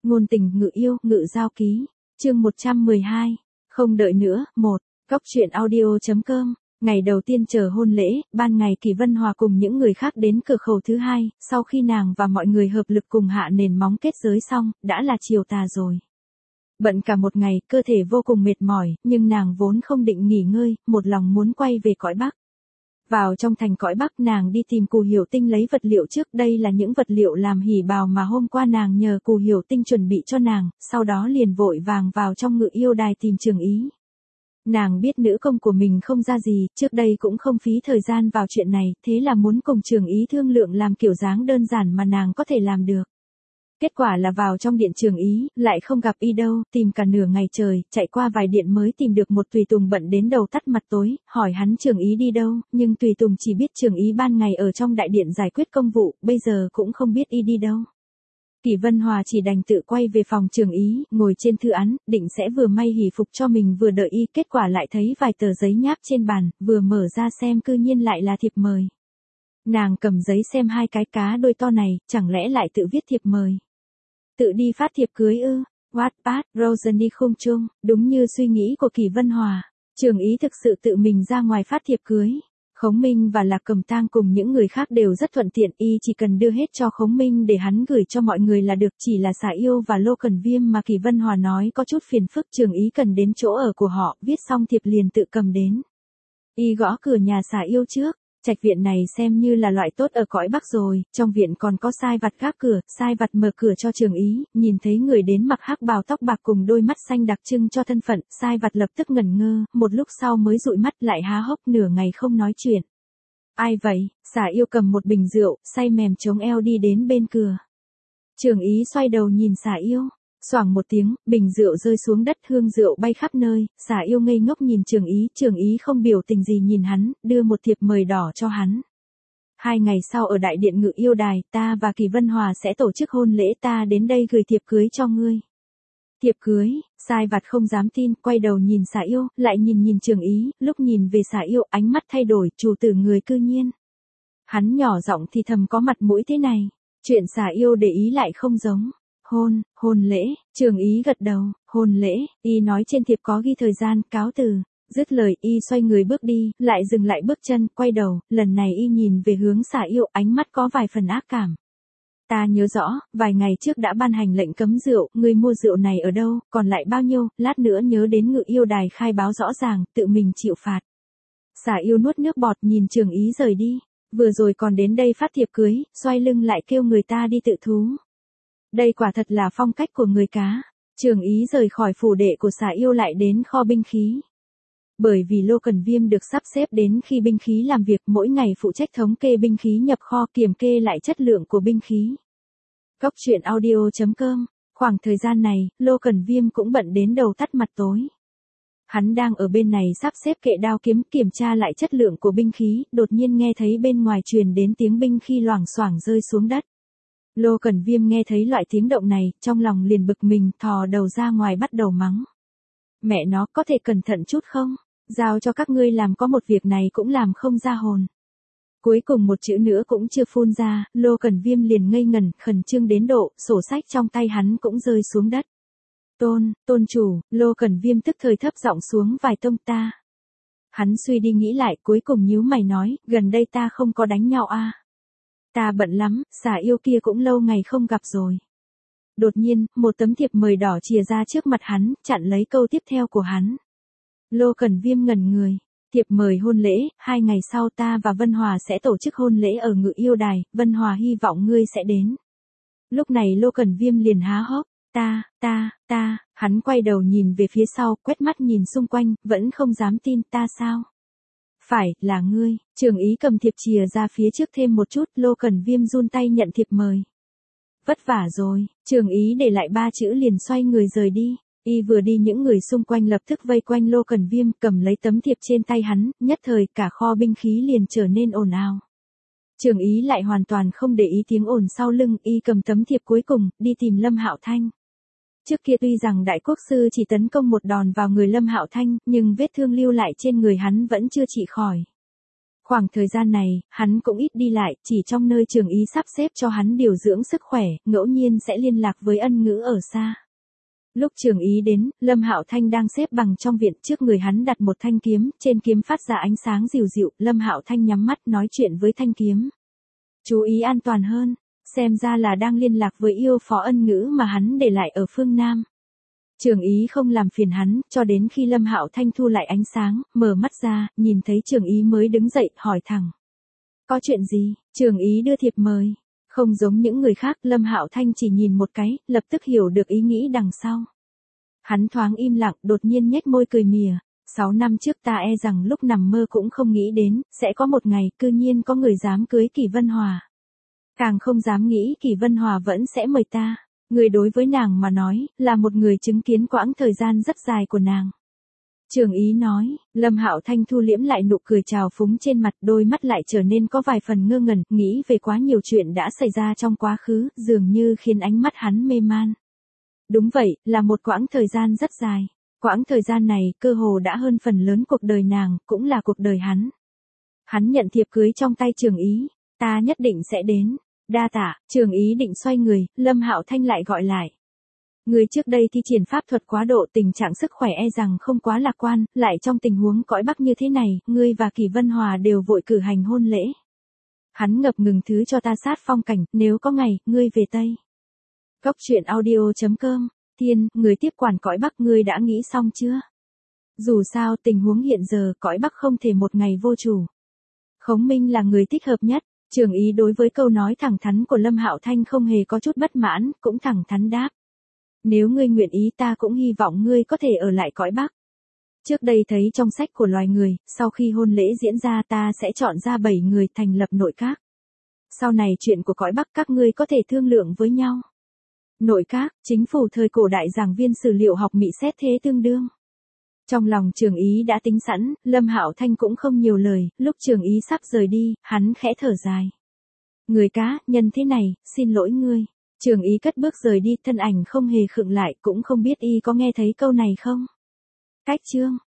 Ngôn tình ngự yêu, ngự giao ký. Chương 112. Không đợi nữa, 1. Cóc truyện audio.com. Ngày đầu tiên chờ hôn lễ, ban ngày Kỳ Vân Hòa cùng những người khác đến cửa khẩu thứ hai, sau khi nàng và mọi người hợp lực cùng hạ nền móng kết giới xong, đã là chiều tà rồi. Bận cả một ngày, cơ thể vô cùng mệt mỏi, nhưng nàng vốn không định nghỉ ngơi, một lòng muốn quay về cõi Bắc. Vào trong thành cõi Bắc, nàng đi tìm Cù Hiểu Tinh lấy vật liệu trước, đây là những vật liệu làm hỉ bào mà hôm qua nàng nhờ Cù Hiểu Tinh chuẩn bị cho nàng, sau đó liền vội vàng vào trong ngự yêu đài tìm Trường Ý. Nàng biết nữ công của mình không ra gì, trước đây cũng không phí thời gian vào chuyện này, thế là muốn cùng Trường Ý thương lượng làm kiểu dáng đơn giản mà nàng có thể làm được. Kết quả là vào trong điện Trường Ý, lại không gặp y đâu, tìm cả nửa ngày trời, chạy qua vài điện mới tìm được một tùy tùng bận đến đầu tắt mặt tối, hỏi hắn Trường Ý đi đâu, nhưng tùy tùng chỉ biết Trường Ý ban ngày ở trong đại điện giải quyết công vụ, bây giờ cũng không biết y đi đâu. Kỳ Vân Hòa chỉ đành tự quay về phòng Trường Ý, ngồi trên thư án, định sẽ vừa may hỷ phục cho mình vừa đợi y, kết quả lại thấy vài tờ giấy nháp trên bàn, vừa mở ra xem cư nhiên lại là thiệp mời. Nàng cầm giấy xem hai cái cá đôi to này, chẳng lẽ lại tự viết thiệp mời. Tự đi phát thiệp cưới ư? Wattpad, Rosany Khung Trung, đúng như suy nghĩ của Kỳ Vân Hòa. Trường Ý thực sự tự mình ra ngoài phát thiệp cưới. Khống Minh và Lạc Cầm Tang cùng những người khác đều rất thuận tiện, y chỉ cần đưa hết cho Khống Minh để hắn gửi cho mọi người là được, chỉ là Xà Yêu và Lô Cần Viêm mà Kỳ Vân Hòa nói có chút phiền phức, Trường Ý cần đến chỗ ở của họ, viết xong thiệp liền tự cầm đến. Y gõ cửa nhà Xà Yêu trước. Trạch viện này xem như là loại tốt ở cõi Bắc rồi, trong viện còn có sai vặt gác cửa, sai vặt mở cửa cho Trường Ý, nhìn thấy người đến mặc hắc bào tóc bạc cùng đôi mắt xanh đặc trưng cho thân phận, sai vặt lập tức ngẩn ngơ, một lúc sau mới dụi mắt lại há hốc nửa ngày không nói chuyện. Ai vậy? Xà Yêu cầm một bình rượu, say mềm chống eo đi đến bên cửa. Trường Ý xoay đầu nhìn Xà Yêu. Xoảng một tiếng, bình rượu rơi xuống đất, hương rượu bay khắp nơi, Xà Yêu ngây ngốc nhìn Trường Ý không biểu tình gì nhìn hắn, đưa một thiệp mời đỏ cho hắn. 2 ngày sau ở đại điện ngự yêu đài, ta và Kỳ Vân Hòa sẽ tổ chức hôn lễ, ta đến đây gửi thiệp cưới cho ngươi. Thiệp cưới, sai vặt không dám tin, quay đầu nhìn Xà Yêu, lại nhìn Trường Ý, lúc nhìn về Xà Yêu, ánh mắt thay đổi, chủ tử người cư nhiên. Hắn nhỏ giọng thì thầm có mặt mũi thế này, chuyện Xà Yêu để ý lại không giống. Hôn lễ, Trường Ý gật đầu, hôn lễ, y nói trên thiệp có ghi thời gian, cáo từ. Dứt lời y xoay người bước đi, lại dừng lại bước chân, quay đầu, lần này y nhìn về hướng Xà Yêu, ánh mắt có vài phần ác cảm. Ta nhớ rõ, vài ngày trước đã ban hành lệnh cấm rượu, ngươi mua rượu này ở đâu, còn lại bao nhiêu, lát nữa nhớ đến ngự yêu đài khai báo rõ ràng, tự mình chịu phạt. Xà Yêu nuốt nước bọt nhìn Trường Ý rời đi, vừa rồi còn đến đây phát thiệp cưới, xoay lưng lại kêu người ta đi tự thú. Đây quả thật là phong cách của người cá. Trường Ý rời khỏi phủ đệ của Xà Yêu lại đến kho binh khí. Bởi vì Lô Cần Viêm được sắp xếp đến khi binh khí làm việc, mỗi ngày phụ trách thống kê binh khí nhập kho, kiểm kê lại chất lượng của binh khí. Cóc truyện audio.com. Khoảng thời gian này, Lô Cần Viêm cũng bận đến đầu tắt mặt tối. Hắn đang ở bên này sắp xếp kệ đao kiếm, kiểm tra lại chất lượng của binh khí, đột nhiên nghe thấy bên ngoài truyền đến tiếng binh khí loảng xoảng rơi xuống đất. Lô Cần Viêm nghe thấy loại tiếng động này, trong lòng liền bực mình, thò đầu ra ngoài bắt đầu mắng. Mẹ nó, có thể cẩn thận chút không? Giao cho các ngươi làm có một việc này cũng làm không ra hồn. Cuối cùng một chữ nữa cũng chưa phun ra, Lô Cần Viêm liền ngây ngẩn, khẩn trương đến độ, sổ sách trong tay hắn cũng rơi xuống đất. Tôn chủ, Lô Cần Viêm tức thời thấp giọng xuống vài tông ta. Hắn suy đi nghĩ lại, cuối cùng nhíu mày nói, gần đây ta không có đánh nhau à. Ta bận lắm, Xà Yêu kia cũng lâu ngày không gặp rồi. Đột nhiên, một tấm thiệp mời đỏ chìa ra trước mặt hắn, chặn lấy câu tiếp theo của hắn. Lô Cần Viêm ngẩn người. Thiệp mời hôn lễ, 2 ngày sau ta và Vân Hòa sẽ tổ chức hôn lễ ở ngự yêu đài, Vân Hòa hy vọng ngươi sẽ đến. Lúc này Lô Cần Viêm liền há hốc, hắn quay đầu nhìn về phía sau, quét mắt nhìn xung quanh, vẫn không dám tin, ta sao? Phải, là ngươi. Trường Ý cầm thiệp chìa ra phía trước thêm một chút, Lô Cần Viêm run tay nhận thiệp mời. Vất vả rồi, Trường Ý để lại 3 chữ liền xoay người rời đi. Y vừa đi những người xung quanh lập tức vây quanh Lô Cần Viêm, cầm lấy tấm thiệp trên tay hắn, nhất thời cả kho binh khí liền trở nên ồn ào. Trường Ý lại hoàn toàn không để ý tiếng ồn sau lưng, y cầm tấm thiệp cuối cùng, đi tìm Lâm Hạo Thanh. Trước kia tuy rằng đại quốc sư chỉ tấn công một đòn vào người Lâm Hạo Thanh, nhưng vết thương lưu lại trên người hắn vẫn chưa trị khỏi. Khoảng thời gian này, hắn cũng ít đi lại, chỉ trong nơi Trường Ý sắp xếp cho hắn điều dưỡng sức khỏe, ngẫu nhiên sẽ liên lạc với Ân Ngữ ở xa. Lúc Trường Ý đến, Lâm Hạo Thanh đang xếp bằng trong viện, trước người hắn đặt một thanh kiếm, trên kiếm phát ra ánh sáng dịu dịu, Lâm Hạo Thanh nhắm mắt nói chuyện với thanh kiếm. Chú ý an toàn hơn, xem ra là đang liên lạc với yêu phó Ân Ngữ mà hắn để lại ở phương Nam. Trường Ý không làm phiền hắn, cho đến khi Lâm Hạo Thanh thu lại ánh sáng, mở mắt ra, nhìn thấy Trường Ý mới đứng dậy, hỏi thẳng. Có chuyện gì? Trường Ý đưa thiệp mời. Không giống những người khác, Lâm Hạo Thanh chỉ nhìn một cái, lập tức hiểu được ý nghĩ đằng sau. Hắn thoáng im lặng, đột nhiên nhếch môi cười mỉa. 6 năm trước ta e rằng lúc nằm mơ cũng không nghĩ đến, sẽ có một ngày, cư nhiên có người dám cưới Kỳ Vân Hòa. Càng không dám nghĩ Kỳ Vân Hòa vẫn sẽ mời ta. Người đối với nàng mà nói, là một người chứng kiến quãng thời gian rất dài của nàng. Trường Ý nói, Lâm Hạo Thanh thu liễm lại nụ cười trào phúng trên mặt, đôi mắt lại trở nên có vài phần ngơ ngẩn, nghĩ về quá nhiều chuyện đã xảy ra trong quá khứ, dường như khiến ánh mắt hắn mê man. Đúng vậy, là một quãng thời gian rất dài. Quãng thời gian này, cơ hồ đã hơn phần lớn cuộc đời nàng, cũng là cuộc đời hắn. Hắn nhận thiệp cưới trong tay Trường Ý, ta nhất định sẽ đến. Đa tạ, Trường Ý định xoay người, Lâm Hạo Thanh lại gọi lại. Người trước đây thi triển pháp thuật quá độ, tình trạng sức khỏe e rằng không quá lạc quan, lại trong tình huống cõi Bắc như thế này, ngươi và Kỳ Vân Hòa đều vội cử hành hôn lễ. Hắn ngập ngừng thứ cho ta sát phong cảnh, nếu có ngày, ngươi về Tây. Cốc truyện audio.com, Thiên, người tiếp quản cõi Bắc, ngươi đã nghĩ xong chưa? Dù sao tình huống hiện giờ, cõi Bắc không thể một ngày vô chủ. Khống Minh là người thích hợp nhất. Trường Ý đối với câu nói thẳng thắn của Lâm Hạo Thanh không hề có chút bất mãn, cũng thẳng thắn đáp. Nếu ngươi nguyện ý ta cũng hy vọng ngươi có thể ở lại cõi Bắc. Trước đây thấy trong sách của loài người, sau khi hôn lễ diễn ra ta sẽ chọn ra 7 người thành lập nội các. Sau này chuyện của cõi Bắc các ngươi có thể thương lượng với nhau. Nội các, chính phủ thời cổ đại giảng viên sử liệu học Mỹ xét thế tương đương. Trong lòng Trường Ý đã tính sẵn, Lâm Hạo Thanh cũng không nhiều lời, lúc Trường Ý sắp rời đi, hắn khẽ thở dài. Người cá, nhân thế này, xin lỗi ngươi. Trường Ý cất bước rời đi, thân ảnh không hề khựng lại, cũng không biết y có nghe thấy câu này không. Cách chương